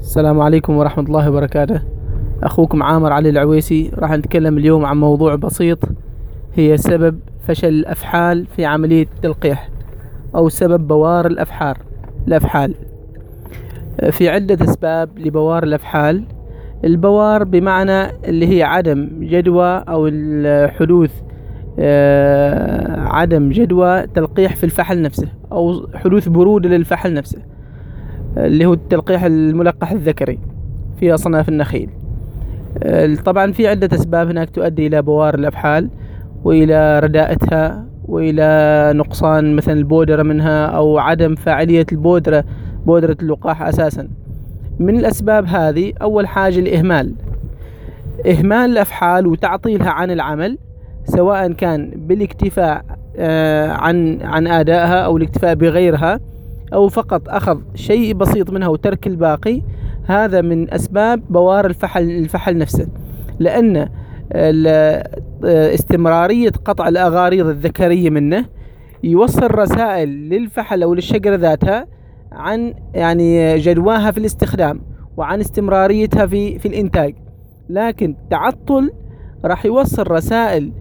السلام عليكم ورحمة الله وبركاته. أخوكم عامر علي العويسي. راح نتكلم اليوم عن موضوع بسيط، هي سبب فشل الأفحال في عملية التلقيح، أو سبب بوار الأفحال. في عدة أسباب لبوار الأفحال. البوار بمعنى اللي هي عدم جدوى أو الحدوث عدم جدوى تلقيح في الفحل نفسه، أو حدوث برودة للفحل نفسه، اللي هو التلقيح الملقح الذكري في أصناف النخيل. طبعا في عدة أسباب هناك تؤدي إلى بوار الأفحال وإلى رداءتها وإلى نقصان مثلا البودرة منها، أو عدم فاعلية بودرة اللقاح أساسا. من الأسباب هذه أول حاجة إهمال الأفحال وتعطيلها عن العمل، سواء كان بالاكتفاء عن أدائها أو الاكتفاء بغيرها، أو فقط أخذ شيء بسيط منها وترك الباقي. هذا من أسباب بوار الفحل نفسه، لأن استمرارية قطع الأغاريض الذكرية منه يوصل رسائل للفحل أو للشجرة ذاتها عن جدواها في الاستخدام وعن استمراريتها في الإنتاج. لكن تعطل راح يوصل رسائل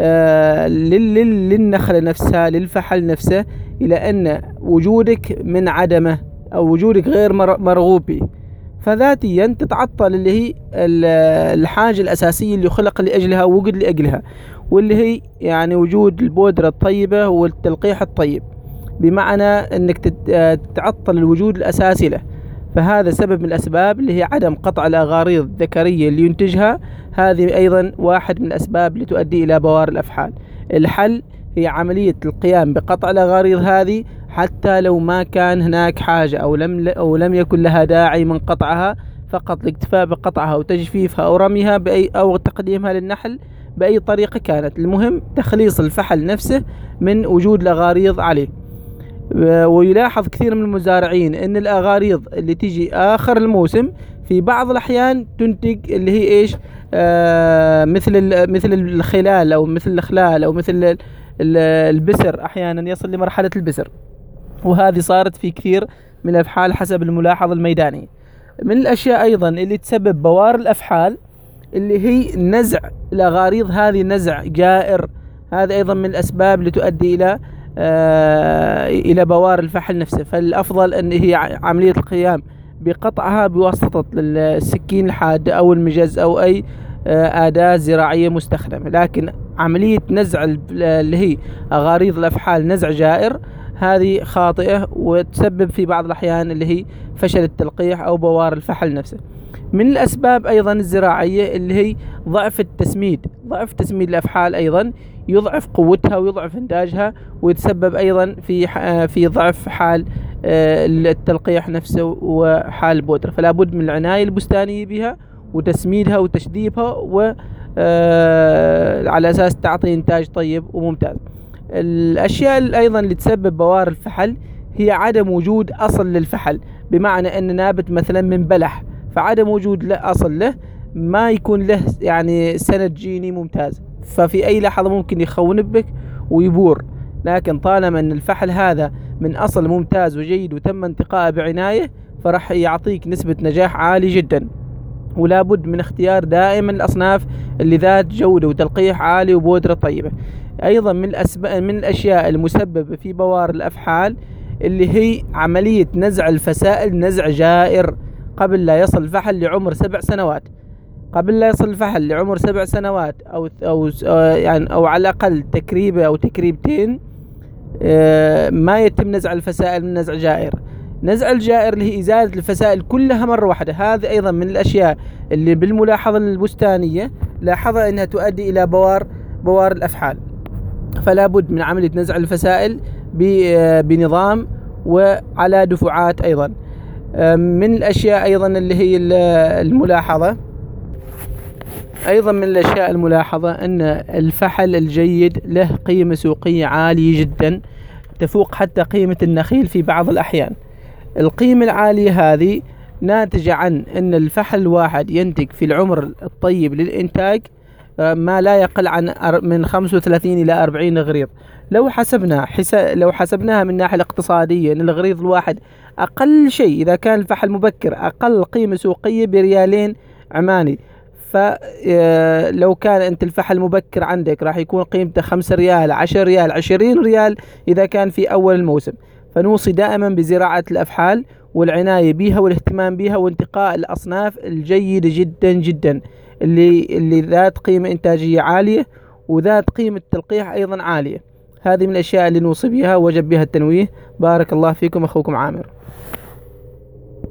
للنخلة نفسها، للفحل نفسه، إلى أن وجودك من عدمه أو وجودك غير مرغوب به، فذاتيا تتعطل اللي هي الحاجة الأساسية اللي خلق لأجلها ووجد لأجلها، واللي هي وجود البودرة الطيبة والتلقيح الطيب، بمعنى أنك تعطل الوجود الأساسي له. فهذا سبب من الأسباب اللي هي عدم قطع الأغاريض الذكرية اللي ينتجها. هذه أيضا واحد من الأسباب اللي تؤدي إلى بوار الأفحال. الحل هي عملية القيام بقطع الأغاريض هذه، حتى لو ما كان هناك حاجة أو لم يكن لها داعي من قطعها، فقط الاكتفاء بقطعها وتجفيفها أو رميها أو تقديمها للنحل بأي طريقة كانت. المهم تخليص الفحل نفسه من وجود الأغاريض عليه. ويلاحظ كثير من المزارعين أن الأغاريض اللي تيجي آخر الموسم في بعض الأحيان تنتج اللي هي إيش، مثل الخلال أو مثل الخلال أو مثل البسر، أحيانا يصل لمرحلة البسر، وهذه صارت في كثير من الأفحال حسب الملاحظة الميدانية. من الأشياء أيضا اللي تسبب بوار الأفحال اللي هي نزع الأغاريض، هذه نزع جائر. هذا أيضا من الأسباب اللي تؤدي إلى بوار الفحل نفسه. فالأفضل أن هي عملية القيام بقطعها بواسطة السكين الحادة أو المجز أو أي أداة زراعية مستخدمة. لكن عملية نزع اللي هي أغاريض الأفحال نزع جائر، هذه خاطئة وتسبب في بعض الأحيان اللي هي فشل التلقيح أو بوار الفحل نفسه. من الأسباب أيضا الزراعية اللي هي ضعف تسميد الأفحال، أيضا يضعف قوتها ويضعف إنتاجها، ويتسبب أيضا في ضعف حال التلقيح نفسه وحال البودرة. فلا بد من العناية البستانية بها وتسميدها وتشذيبها، على أساس تعطي إنتاج طيب وممتاز. الأشياء أيضا اللي تسبب بوار الفحل هي عدم وجود أصل للفحل، بمعنى أن نابت مثلا من بلح، فعدم وجود له أصل له ما يكون له سند جيني ممتاز، ففي أي لحظة ممكن يخون بك ويبور. لكن طالما أن الفحل هذا من أصل ممتاز وجيد وتم انتقائه بعناية، فرح يعطيك نسبة نجاح عالي جدا. ولا بد من اختيار دائما الأصناف اللي ذات جودة وتلقيح عالي وبودرة طيبة. أيضا من الأشياء المسببة في بوار الأفحال اللي هي عملية نزع الفسائل نزع جائر قبل لا يصل الفحل لعمر 7 سنوات. قبل لا يصل الفحل لعمر 7 سنوات أو على الأقل تكريبة أو تكريبتين، ما يتم نزع الفسائل من نزع جائر. نزع الجائر اللي هي إزالة الفسائل كلها مرة واحدة. هذا أيضا من الأشياء اللي بالملاحظة البستانية لاحظها أنها تؤدي إلى بوار الأفحال. فلا بد من عملية نزع الفسائل بنظام وعلى دفعات. أيضا من الأشياء أيضا اللي هي الملاحظة، أيضا من الأشياء الملاحظة أن الفحل الجيد له قيمة سوقية عالية جدا، تفوق حتى قيمة النخيل في بعض الأحيان. القيمة العالية هذه ناتجة عن أن الفحل الواحد ينتج في العمر الطيب للإنتاج ما لا يقل عن من 35 إلى 40 غريض. لو حسبناها من الناحية الاقتصادية، ان الغريض الواحد اقل شيء اذا كان الفحل مبكر اقل قيمة سوقية بريالين عماني، فلو كان انت الفحل مبكر عندك راح يكون قيمته 5 ريال، 10 ريال، 20 ريال اذا كان في اول الموسم. فنوصي دائما بزراعة الافحال والعناية بها والاهتمام بها وانتقاء الاصناف الجيدة جدا جدا، اللي ذات قيمة انتاجية عالية وذات قيمة تلقيح ايضا عالية. هذه من الاشياء اللي نوصي بها وجب بها التنويه. بارك الله فيكم، اخوكم عامر.